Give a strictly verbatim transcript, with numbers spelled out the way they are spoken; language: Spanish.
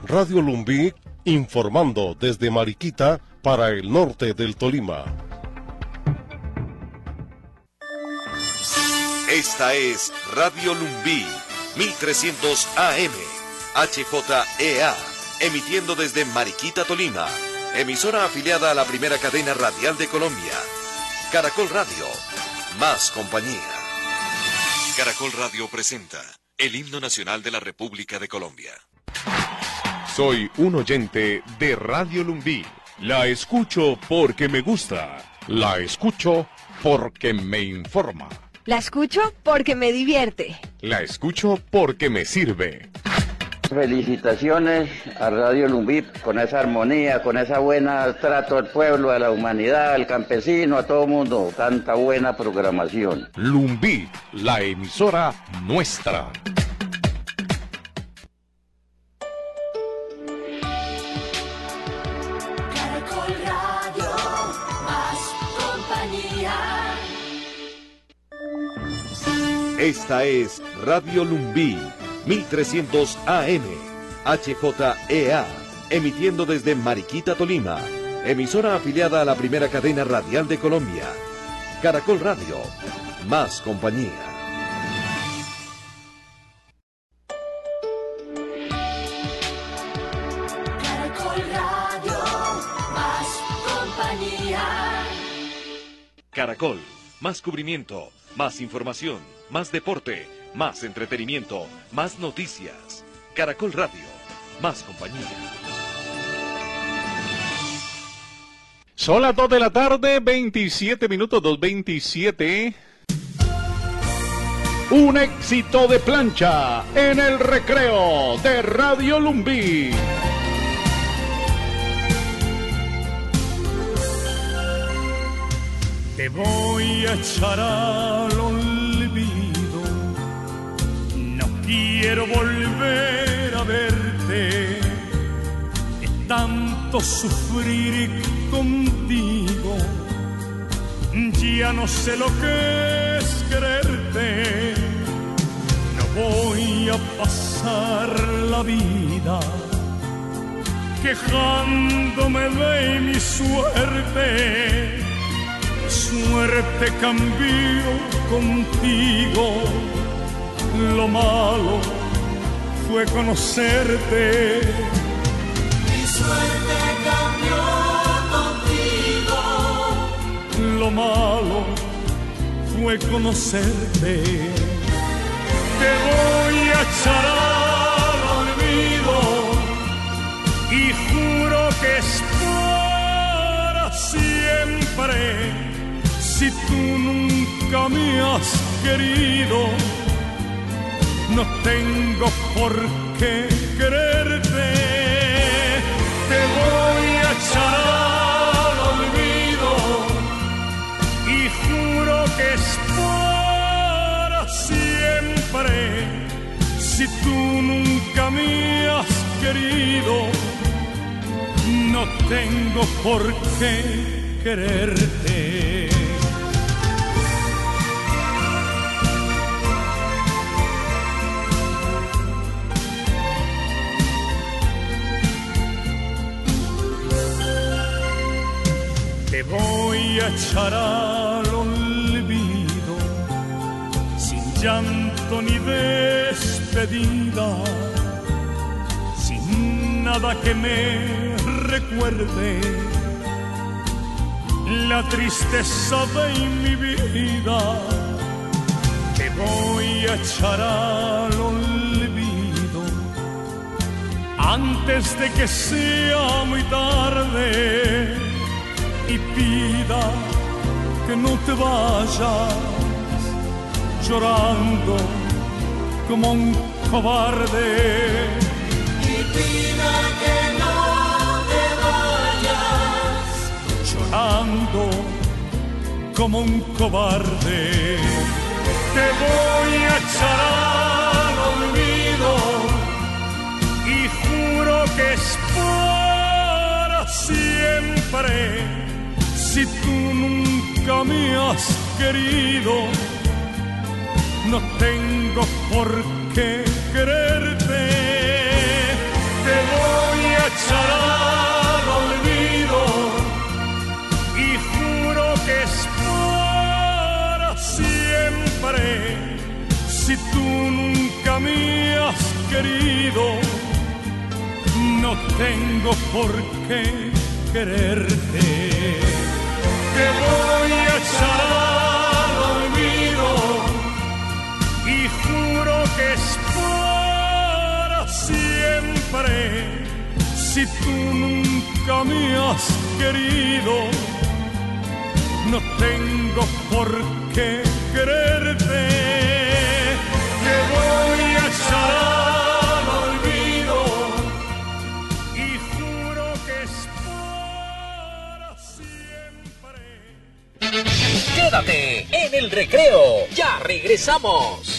Radio Lumbí, informando desde Mariquita para el norte del Tolima. Esta es Radio Lumbí, mil trescientos A M, H J E A, emitiendo desde Mariquita, Tolima, emisora afiliada a la primera cadena radial de Colombia. Caracol Radio, más compañía. Caracol Radio presenta el himno nacional de la República de Colombia. Soy un oyente de Radio Lumbí. La escucho porque me gusta. La escucho porque me informa. La escucho porque me divierte. La escucho porque me sirve. Felicitaciones a Radio Lumbí con esa armonía, con esa buena trato al pueblo, a la humanidad, al campesino, a todo el mundo. Tanta buena programación. Lumbí, la emisora nuestra. Caracol Radio, más compañía. Esta es Radio Lumbí, mil trescientos A M, H J E A, emitiendo desde Mariquita, Tolima, emisora afiliada a la primera cadena radial de Colombia. Caracol Radio, más compañía. Caracol Radio, más compañía. Caracol, más cubrimiento, más información, más deporte, más entretenimiento, más noticias. Caracol Radio, más compañía. Son las dos de la tarde, veintisiete minutos, dos veintisiete. Un éxito de plancha en el recreo de Radio Lumbí. Te voy a echar al olvido, no quiero volver a verte, de tanto sufrir contigo, ya no sé lo que es quererte, no voy a pasar la vida quejándome de mi suerte. Suerte cambió contigo, lo malo fue conocerte. Mi suerte cambió contigo, lo malo fue conocerte. Te voy a echar al olvido y juro que es para siempre. Si tú nunca me has querido, no tengo por qué quererte. Te voy a echar al olvido y juro que es para siempre. Si tú nunca me has querido, no tengo por qué quererte. Te voy a echar al olvido, sin llanto ni despedida, sin nada que me recuerde la tristeza de mi vida. Te voy a echar al olvido antes de que sea muy tarde y pida que no te vayas llorando como un cobarde. y pida que no te vayas Llorando como un cobarde. Te voy a echar al olvido y juro que es para siempre. Si tú nunca me has querido, no tengo por qué quererte. Te voy querido, no tengo por qué quererte. Te voy a echar al olvido y juro que es para siempre. Si tú nunca me has querido, no tengo por qué quererte. Te voy a echar al olvido y juro que es para siempre. Quédate en el recreo, ya regresamos.